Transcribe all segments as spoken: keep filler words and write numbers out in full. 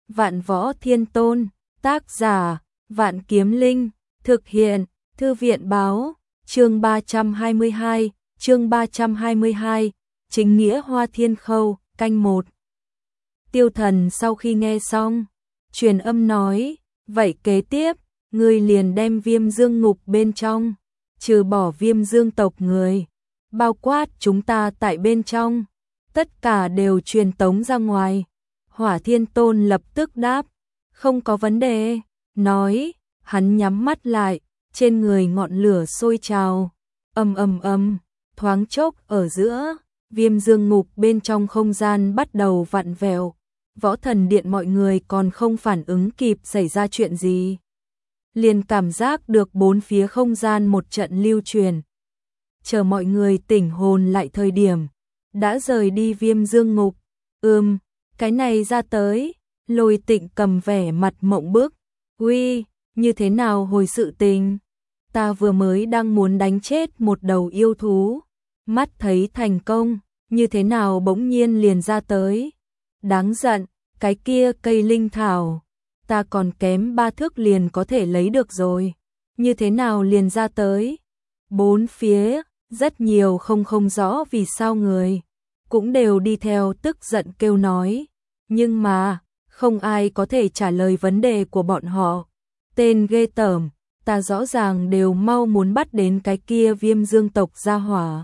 Vạn Võ Thiên Tôn, tác giả, Vạn Kiếm Linh, thực hiện, Thư viện báo, chương ba trăm hai mươi hai, chương ba trăm hai mươi hai, chính nghĩa Hoa Thiên Khâu, canh một. Tiêu Thần sau khi nghe xong, truyền âm nói, vậy kế tiếp, ngươi liền đem Viêm Dương ngục bên trong, trừ bỏ Viêm Dương tộc người, bao quát chúng ta tại bên trong, tất cả đều truyền tống ra ngoài. Hỏa Thiên Tôn lập tức đáp, không có vấn đề, nói, hắn nhắm mắt lại, trên người ngọn lửa sôi trào, ầm ầm ầm, thoáng chốc ở giữa, Viêm Dương ngục bên trong không gian bắt đầu vặn vẹo. Võ Thần Điện mọi người còn không phản ứng kịp xảy ra chuyện gì, liền cảm giác được bốn phía không gian một trận lưu truyền. Chờ mọi người tỉnh hồn lại thời điểm, đã rời đi Viêm Dương ngục. Ừm, cái này ra tới, Lôi Tịnh cầm vẻ mặt mộng bức, uy, như thế nào hồi sự tình? Ta vừa mới đang muốn đánh chết một đầu yêu thú, mắt thấy thành công, như thế nào bỗng nhiên liền ra tới? Đáng giận, cái kia cây linh thảo, ta còn kém ba thước liền có thể lấy được rồi, như thế nào liền ra tới? Bốn phía, rất nhiều không không rõ vì sao người, cũng đều đi theo tức giận kêu nói, nhưng mà, không ai có thể trả lời vấn đề của bọn họ. Tên ghê tởm, ta rõ ràng đều mau muốn bắt đến cái kia Viêm Dương tộc gia hỏa.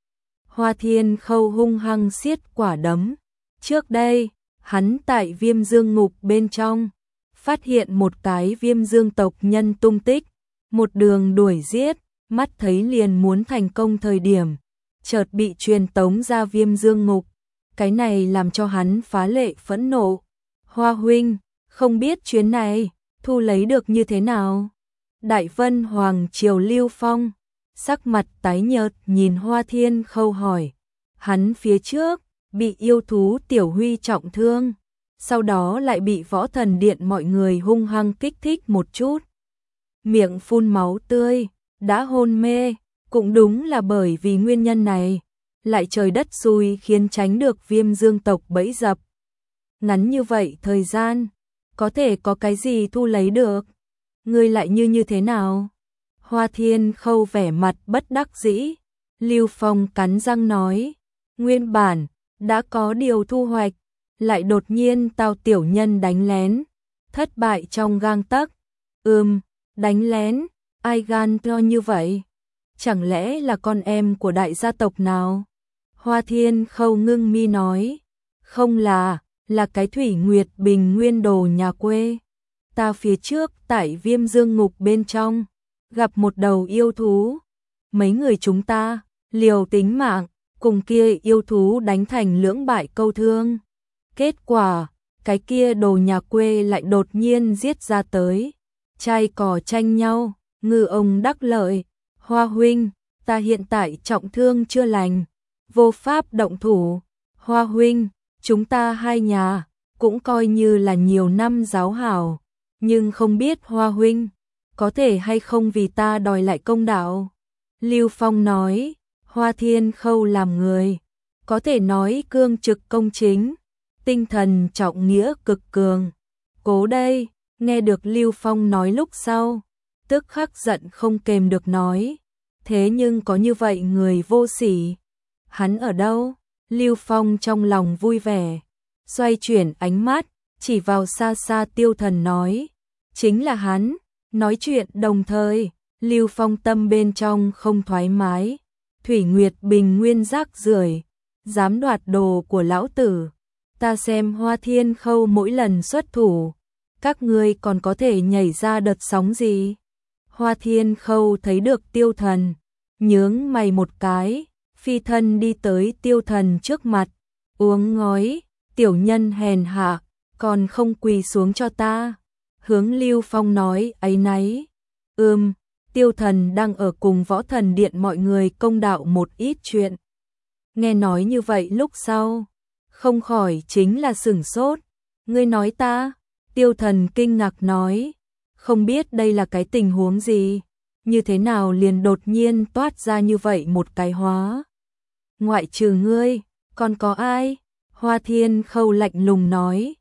Hoa Thiên Khâu hung hăng siết quả đấm, trước đây, hắn tại Viêm Dương ngục bên trong, phát hiện một cái Viêm Dương tộc nhân tung tích, một đường đuổi giết, mắt thấy liền muốn thành công thời điểm, chợt bị truyền tống ra Viêm Dương ngục, cái này làm cho hắn phá lệ phẫn nộ. Hoa huynh, không biết chuyến này, thu lấy được như thế nào? Đại Vân Hoàng Triều Lưu Phong, sắc mặt tái nhợt nhìn Hoa Thiên Khâu hỏi, hắn phía trước, bị yêu thú Tiểu Huy trọng thương, sau đó lại bị Võ Thần Điện mọi người hung hăng kích thích một chút. Miệng phun máu tươi, đã hôn mê, cũng đúng là bởi vì nguyên nhân này, lại trời đất xui khiến tránh được Viêm Dương tộc bẫy dập. Ngắn như vậy thời gian, có thể có cái gì thu lấy được? Ngươi lại như như thế nào? Hoa Thiên Khâu vẻ mặt bất đắc dĩ, Lưu Phong cắn răng nói, nguyên bản, đã có điều thu hoạch, lại đột nhiên tao tiểu nhân đánh lén, thất bại trong gang tấc. Ừm, đánh lén, ai gan to như vậy? Chẳng lẽ là con em của đại gia tộc nào? Hoa Thiên Khâu ngưng mi nói, không là, là cái Thủy Nguyệt Bình Nguyên đồ nhà quê. Ta phía trước tại Viêm Dương ngục bên trong, gặp một đầu yêu thú. Mấy người chúng ta, liều tính mạng, cùng kia yêu thú đánh thành lưỡng bại câu thương. Kết quả, cái kia đồ nhà quê lại đột nhiên giết ra tới. Trai cò tranh nhau, ngư ông đắc lợi. Hoa huynh, ta hiện tại trọng thương chưa lành, vô pháp động thủ. Hoa huynh, chúng ta hai nhà, cũng coi như là nhiều năm giáo hảo, nhưng không biết Hoa huynh, có thể hay không vì ta đòi lại công đạo. Lưu Phong nói, Hoa Thiên Khâu làm người, có thể nói cương trực công chính, tinh thần trọng nghĩa cực cường. Cố đây, nghe được Lưu Phong nói lúc sau, tức khắc giận không kềm được nói, thế nhưng có như vậy người vô sỉ. Hắn ở đâu? Lưu Phong trong lòng vui vẻ, xoay chuyển ánh mắt, chỉ vào xa xa Tiêu Thần nói, chính là hắn. Nói chuyện đồng thời, Lưu Phong tâm bên trong không thoải mái. Thủy Nguyệt Bình Nguyên rác rưởi, dám đoạt đồ của lão tử. Ta xem Hoa Thiên Khâu mỗi lần xuất thủ, các ngươi còn có thể nhảy ra đợt sóng gì? Hoa Thiên Khâu thấy được Tiêu Thần, nhướng mày một cái, phi thân đi tới Tiêu Thần trước mặt, uống ngói, tiểu nhân hèn hạ, còn không quỳ xuống cho ta. Hướng Lưu Phong nói ấy nấy. Ừm, Tiêu Thần đang ở cùng Võ Thần Điện mọi người công đạo một ít chuyện. Nghe nói như vậy lúc sau, không khỏi chính là sửng sốt. Ngươi nói ta? Tiêu Thần kinh ngạc nói, không biết đây là cái tình huống gì, như thế nào liền đột nhiên toát ra như vậy một cái hóa. Ngoại trừ ngươi, còn có ai? Hoa Thiên Khâu lạnh lùng nói.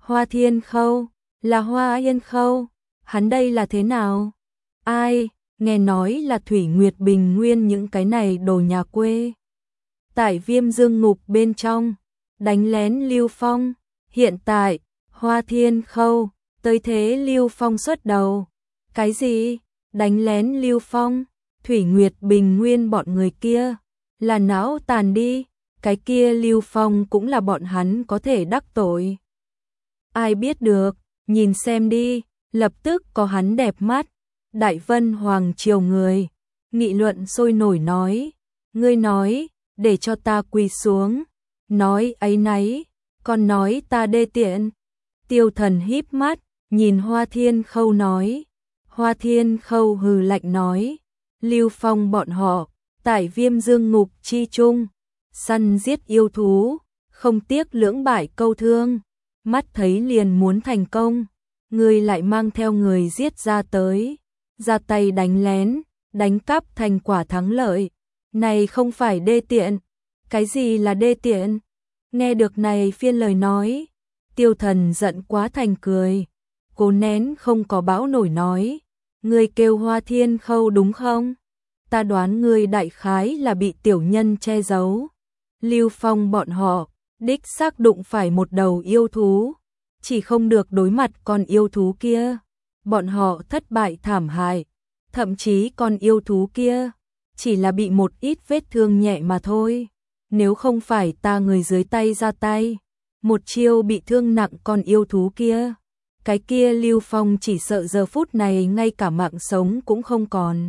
Hoa Thiên Khâu, là Hoa Yên Khâu, hắn đây là thế nào? Ai, nghe nói là Thủy Nguyệt Bình Nguyên những cái này đồ nhà quê. Tại Viêm Dương Ngục bên trong, đánh lén Lưu Phong, hiện tại, Hoa Thiên Khâu, tới thế Lưu Phong xuất đầu. Cái gì? Đánh lén Lưu Phong? Thủy Nguyệt Bình Nguyên bọn người kia, là não tàn đi, cái kia Lưu Phong cũng là bọn hắn có thể đắc tội. Ai biết được, nhìn xem đi, lập tức có hắn đẹp mắt. Đại Vân Hoàng triều người, nghị luận sôi nổi nói, ngươi nói, để cho ta quỳ xuống, nói ấy nấy, còn nói ta đê tiện. Tiêu Thần híp mắt, nhìn Hoa Thiên Khâu nói, Hoa Thiên Khâu hừ lạnh nói, Lưu Phong bọn họ, tại Viêm Dương Ngục chi chung, săn giết yêu thú, không tiếc lưỡng bại câu thương, mắt thấy liền muốn thành công, ngươi lại mang theo người giết ra tới, ra tay đánh lén, đánh cắp thành quả thắng lợi, này không phải đê tiện. Cái gì là đê tiện? Nghe được này phiên lời nói, Tiêu Thần giận quá thành cười, cố nén không có bão nổi nói, ngươi kêu Hoa Thiên Khâu đúng không? Ta đoán ngươi đại khái là bị tiểu nhân che giấu. Lưu Phong bọn họ, đích xác đụng phải một đầu yêu thú, chỉ không được đối mặt con yêu thú kia. Bọn họ thất bại thảm hại, thậm chí con yêu thú kia, chỉ là bị một ít vết thương nhẹ mà thôi. Nếu không phải ta người dưới tay ra tay, một chiêu bị thương nặng con yêu thú kia, cái kia Lưu Phong chỉ sợ giờ phút này ngay cả mạng sống cũng không còn.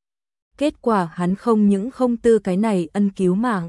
Kết quả hắn không những không tư cái này ân cứu mạng,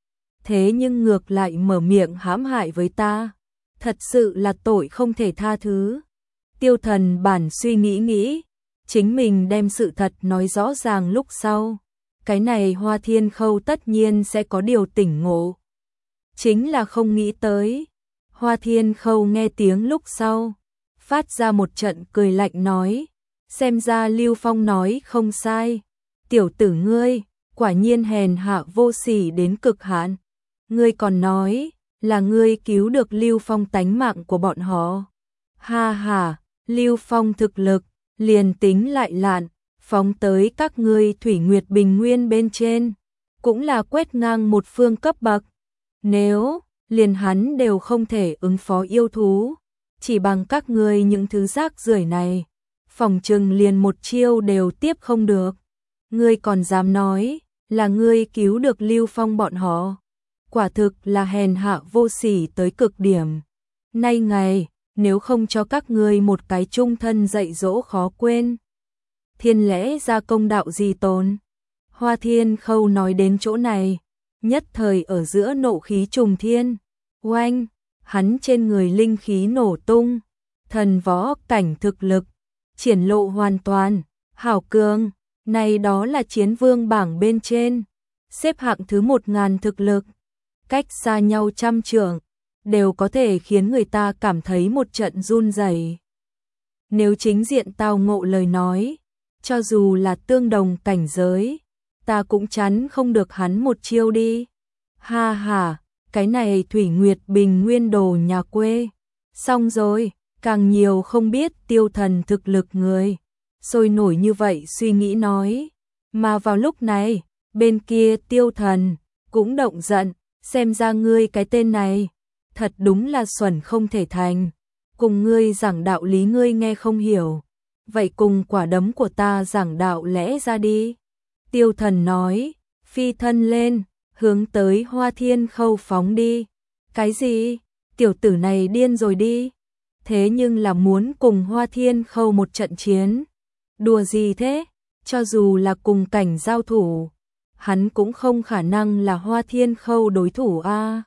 thế nhưng ngược lại mở miệng hãm hại với ta, thật sự là tội không thể tha thứ. Tiêu Thần bản suy nghĩ nghĩ, chính mình đem sự thật nói rõ ràng lúc sau, cái này Hoa Thiên Khâu tất nhiên sẽ có điều tỉnh ngộ. Chính là không nghĩ tới, Hoa Thiên Khâu nghe tiếng lúc sau, phát ra một trận cười lạnh nói, xem ra Lưu Phong nói không sai, tiểu tử ngươi, quả nhiên hèn hạ vô sỉ đến cực hạn. Ngươi còn nói, là ngươi cứu được Lưu Phong tánh mạng của bọn họ. Ha ha, Lưu Phong thực lực, liền tính lại lạn, phóng tới các ngươi Thủy Nguyệt Bình Nguyên bên trên, cũng là quét ngang một phương cấp bậc. Nếu, liền hắn đều không thể ứng phó yêu thú, chỉ bằng các ngươi những thứ rác rưởi này, phòng trừng liền một chiêu đều tiếp không được. Ngươi còn dám nói, là ngươi cứu được Lưu Phong bọn họ. Quả thực là hèn hạ vô sỉ tới cực điểm. Nay ngày, nếu không cho các ngươi một cái trung thân dạy dỗ khó quên, thiên lẽ ra công đạo gì tồn. Hoa Thiên Khâu nói đến chỗ này, nhất thời ở giữa nộ khí trùng thiên, oanh, hắn trên người linh khí nổ tung, thần võ cảnh thực lực, triển lộ hoàn toàn, hảo cường, này đó là chiến vương bảng bên trên, xếp hạng thứ một ngàn thực lực, cách xa nhau trăm trượng, đều có thể khiến người ta cảm thấy một trận run rẩy. Nếu chính diện tao ngộ lời nói, cho dù là tương đồng cảnh giới, ta cũng chắn không được hắn một chiêu đi. Ha ha, cái này Thủy Nguyệt Bình Nguyên đồ nhà quê. Xong rồi, càng nhiều không biết Tiêu Thần thực lực người. Sôi nổi như vậy suy nghĩ nói. Mà vào lúc này, bên kia Tiêu Thần cũng động giận, xem ra ngươi cái tên này, thật đúng là xuẩn không thể thành. Cùng ngươi giảng đạo lý ngươi nghe không hiểu, vậy cùng quả đấm của ta giảng đạo lẽ ra đi. Tiêu Thần nói, phi thân lên, hướng tới Hoa Thiên Khâu phóng đi. Cái gì? Tiểu tử này điên rồi đi. Thế nhưng là muốn cùng Hoa Thiên Khâu một trận chiến. Đùa gì thế? Cho dù là cùng cảnh giao thủ, hắn cũng không khả năng là Hoa Thiên Khâu đối thủ a. À.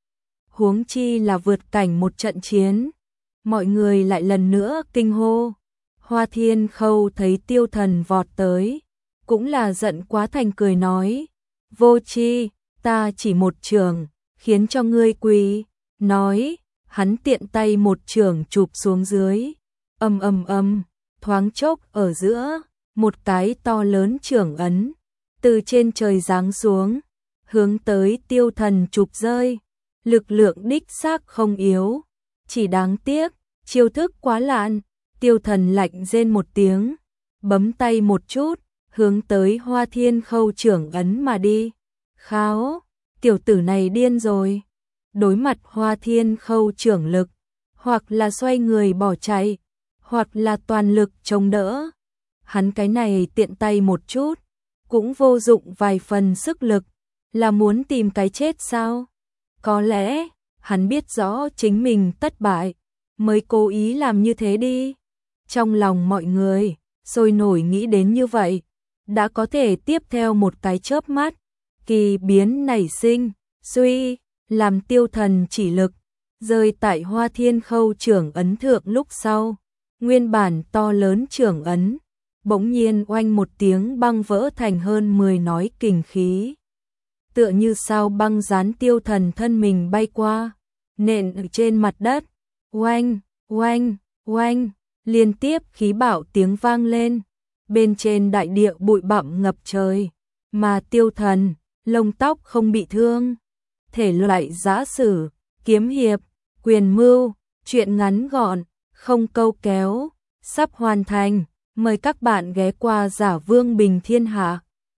Huống chi là vượt cảnh một trận chiến. Mọi người lại lần nữa kinh hô. Hoa Thiên Khâu thấy Tiêu Thần vọt tới, cũng là giận quá thành cười nói, vô chi, ta chỉ một trường, khiến cho ngươi quỳ. Nói, hắn tiện tay một trường chụp xuống dưới, ầm ầm ầm, thoáng chốc ở giữa, một cái to lớn trưởng ấn, từ trên trời giáng xuống, hướng tới Tiêu Thần chụp rơi, lực lượng đích xác không yếu, chỉ đáng tiếc, chiêu thức quá lạn. Tiêu Thần lạnh rên một tiếng, bấm tay một chút, hướng tới Hoa Thiên Khâu trưởng ấn mà đi. Kháo, tiểu tử này điên rồi. Đối mặt Hoa Thiên Khâu trưởng lực, hoặc là xoay người bỏ chạy, hoặc là toàn lực chống đỡ. Hắn cái này tiện tay một chút, cũng vô dụng vài phần sức lực, là muốn tìm cái chết sao? Có lẽ, hắn biết rõ chính mình thất bại, mới cố ý làm như thế đi. Trong lòng mọi người, sôi nổi nghĩ đến như vậy, đã có thể tiếp theo một cái chớp mắt, kỳ biến nảy sinh, suy, làm Tiêu Thần chỉ lực, rơi tại Hoa Thiên Khâu trưởng ấn thượng lúc sau. Nguyên bản to lớn trưởng ấn, bỗng nhiên oanh một tiếng băng vỡ thành hơn mười nói kình khí. Tựa như sao băng dán Tiêu Thần thân mình bay qua, nện ở trên mặt đất, oanh, oanh, oanh, liên tiếp khí bạo tiếng vang lên, bên trên đại địa bụi bặm ngập trời, mà Tiêu Thần, lông tóc không bị thương. Thể loại giã sử, kiếm hiệp, quyền mưu, truyện ngắn gọn, không câu kéo, sắp hoàn thành, mời các bạn ghé qua Giả Vương Bình Thiên Hạ.